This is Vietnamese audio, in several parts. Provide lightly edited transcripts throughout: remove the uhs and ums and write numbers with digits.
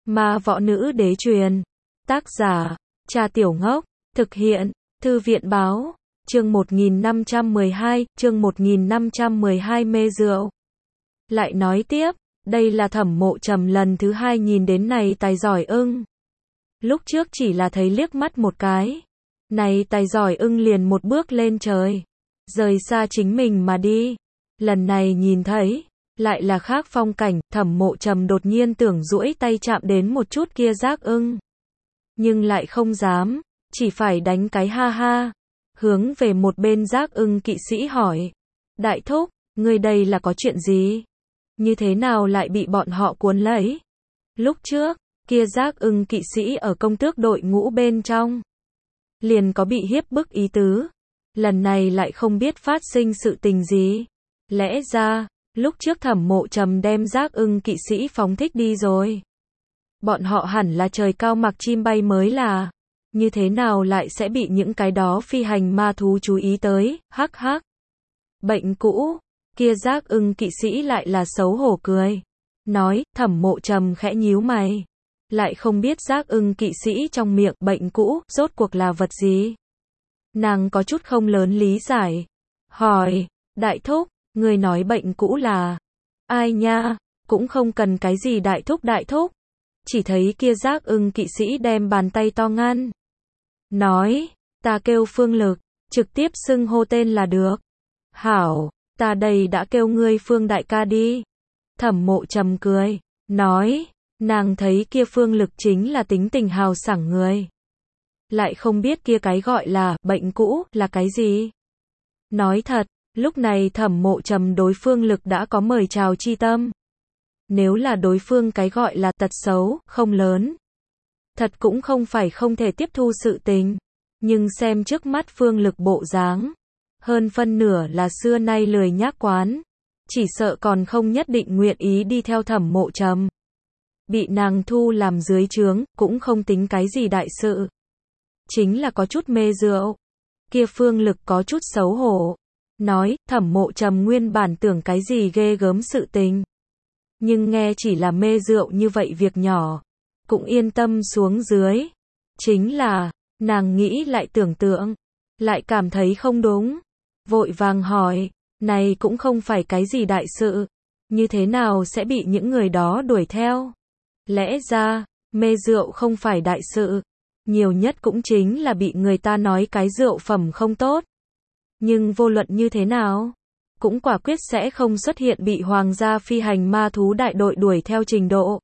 Ma võ nữ đế truyền. Tác giả, Trà Tiểu Ngốc. Thực hiện, Thư viện báo. Chương 1512, chương 1512 mê rượu. Lại nói tiếp, đây là Thẩm Mộ Trầm lần thứ hai nhìn đến này tài giỏi ưng. Lúc trước chỉ là thấy liếc mắt một cái. Này tài giỏi ưng liền một bước lên trời. Rời xa chính mình mà đi. Lần này nhìn thấy, lại là khác phong cảnh, Thẩm Mộ Trầm đột nhiên tưởng duỗi tay chạm đến một chút kia giác ưng. Nhưng lại không dám, chỉ phải đánh cái ha ha. Hướng về một bên giác ưng kỵ sĩ hỏi. Đại thúc, ngươi đây là có chuyện gì? Như thế nào lại bị bọn họ cuốn lấy? Lúc trước, kia giác ưng kỵ sĩ ở công tước đội ngũ bên trong. Liền có bị hiếp bức ý tứ. Lần này lại không biết phát sinh sự tình gì. Lẽ ra, lúc trước Thẩm Mộ Trầm đem giác ưng kỵ sĩ phóng thích đi rồi. Bọn họ hẳn là trời cao mặc chim bay mới là. Như thế nào lại sẽ bị những cái đó phi hành ma thú chú ý tới, hắc hắc. Bệnh cũ, kia giác ưng kỵ sĩ lại là xấu hổ cười. Nói, Thẩm Mộ Trầm khẽ nhíu mày. Lại không biết giác ưng kỵ sĩ trong miệng bệnh cũ, rốt cuộc là vật gì. Nàng có chút không lớn lý giải. Hỏi, đại thúc, người nói bệnh cũ là ai nha, cũng không cần cái gì đại thúc. Chỉ thấy kia giác ưng kỵ sĩ đem bàn tay to ngăn. Nói, ta kêu Phương Lực, trực tiếp xưng hô tên là được. Hảo, ta đây đã kêu ngươi Phương đại ca đi. Thẩm Mộ Trầm cười, nói, nàng thấy kia Phương Lực chính là tính tình hào sảng người. Lại không biết kia cái gọi là bệnh cũ là cái gì. Nói thật, lúc này Thẩm Mộ Trầm đối Phương Lực đã có mời chào chi tâm. Nếu là đối phương cái gọi là tật xấu, không lớn. Thật cũng không phải không thể tiếp thu sự tình. Nhưng xem trước mắt Phương Lực bộ dáng. Hơn phân nửa là xưa nay lười nhác quán. Chỉ sợ còn không nhất định nguyện ý đi theo Thẩm Mộ Trầm. Bị nàng thu làm dưới trướng, cũng không tính cái gì đại sự. Chính là có chút mê rượu. Kia Phương Lực có chút xấu hổ. Nói, Thẩm Mộ Trầm nguyên bản tưởng cái gì ghê gớm sự tình. Nhưng nghe chỉ là mê rượu như vậy việc nhỏ. Cũng yên tâm xuống dưới. Chính là, nàng nghĩ lại tưởng tượng. Lại cảm thấy không đúng. Vội vàng hỏi, này cũng không phải cái gì đại sự. Như thế nào sẽ bị những người đó đuổi theo? Lẽ ra, mê rượu không phải đại sự. Nhiều nhất cũng chính là bị người ta nói cái rượu phẩm không tốt. Nhưng vô luận như thế nào, cũng quả quyết sẽ không xuất hiện bị hoàng gia phi hành ma thú đại đội đuổi theo trình độ.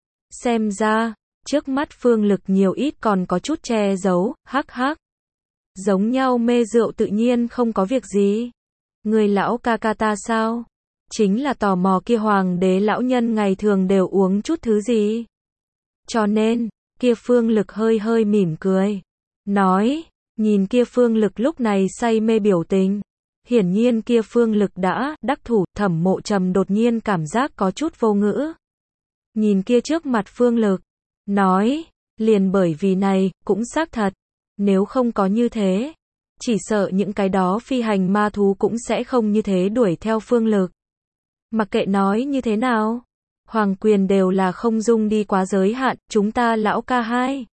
Xem ra, trước mắt Phương Lực nhiều ít còn có chút che giấu, hắc hắc. Giống nhau mê rượu tự nhiên không có việc gì. Người lão ca ca ta sao? Chính là tò mò kia hoàng đế lão nhân ngày thường đều uống chút thứ gì. Cho nên, kia Phương Lực hơi hơi mỉm cười. Nói, nhìn kia Phương Lực lúc này say mê biểu tình. Hiển nhiên kia Phương Lực đã đắc thủ, Thẩm Mộ Trầm đột nhiên cảm giác có chút vô ngữ. Nhìn kia trước mặt Phương Lực. Nói, liền bởi vì này, cũng xác thật. Nếu không có như thế, chỉ sợ những cái đó phi hành ma thú cũng sẽ không như thế đuổi theo Phương Lực. Mặc kệ nói như thế nào, hoàng quyền đều là không dung đi quá giới hạn, chúng ta lão ca hai.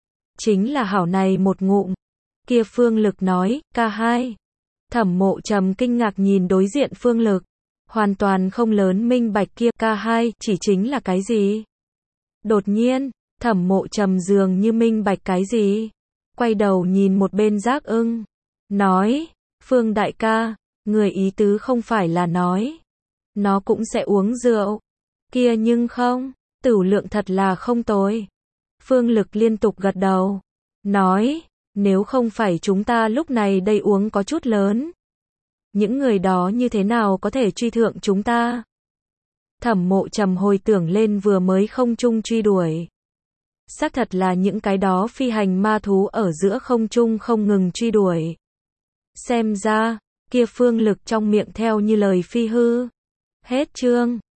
Chính là hảo này một ngụm. Kia Phương Lực nói, ca hai. Thẩm Mộ Trầm kinh ngạc nhìn đối diện Phương Lực. Hoàn toàn không lớn minh bạch kia ca hai chỉ chính là cái gì. Đột nhiên, Thẩm Mộ Trầm dường như minh bạch cái gì. Quay đầu nhìn một bên giác ưng. Nói, Phương đại ca, người ý tứ không phải là nói. Nó cũng sẽ uống rượu. Kia nhưng không, tửu lượng thật là không tồi. Phương Lực liên tục gật đầu. Nói, nếu không phải chúng ta lúc này đây uống có chút lớn. Những người đó như thế nào có thể truy thượng chúng ta? Thẩm Mộ Trầm hồi tưởng lên vừa mới không trung truy đuổi. Xác thật là những cái đó phi hành ma thú ở giữa không trung không ngừng truy đuổi. Xem ra, kia Phương Lực trong miệng theo như lời phi hư. Hết chương.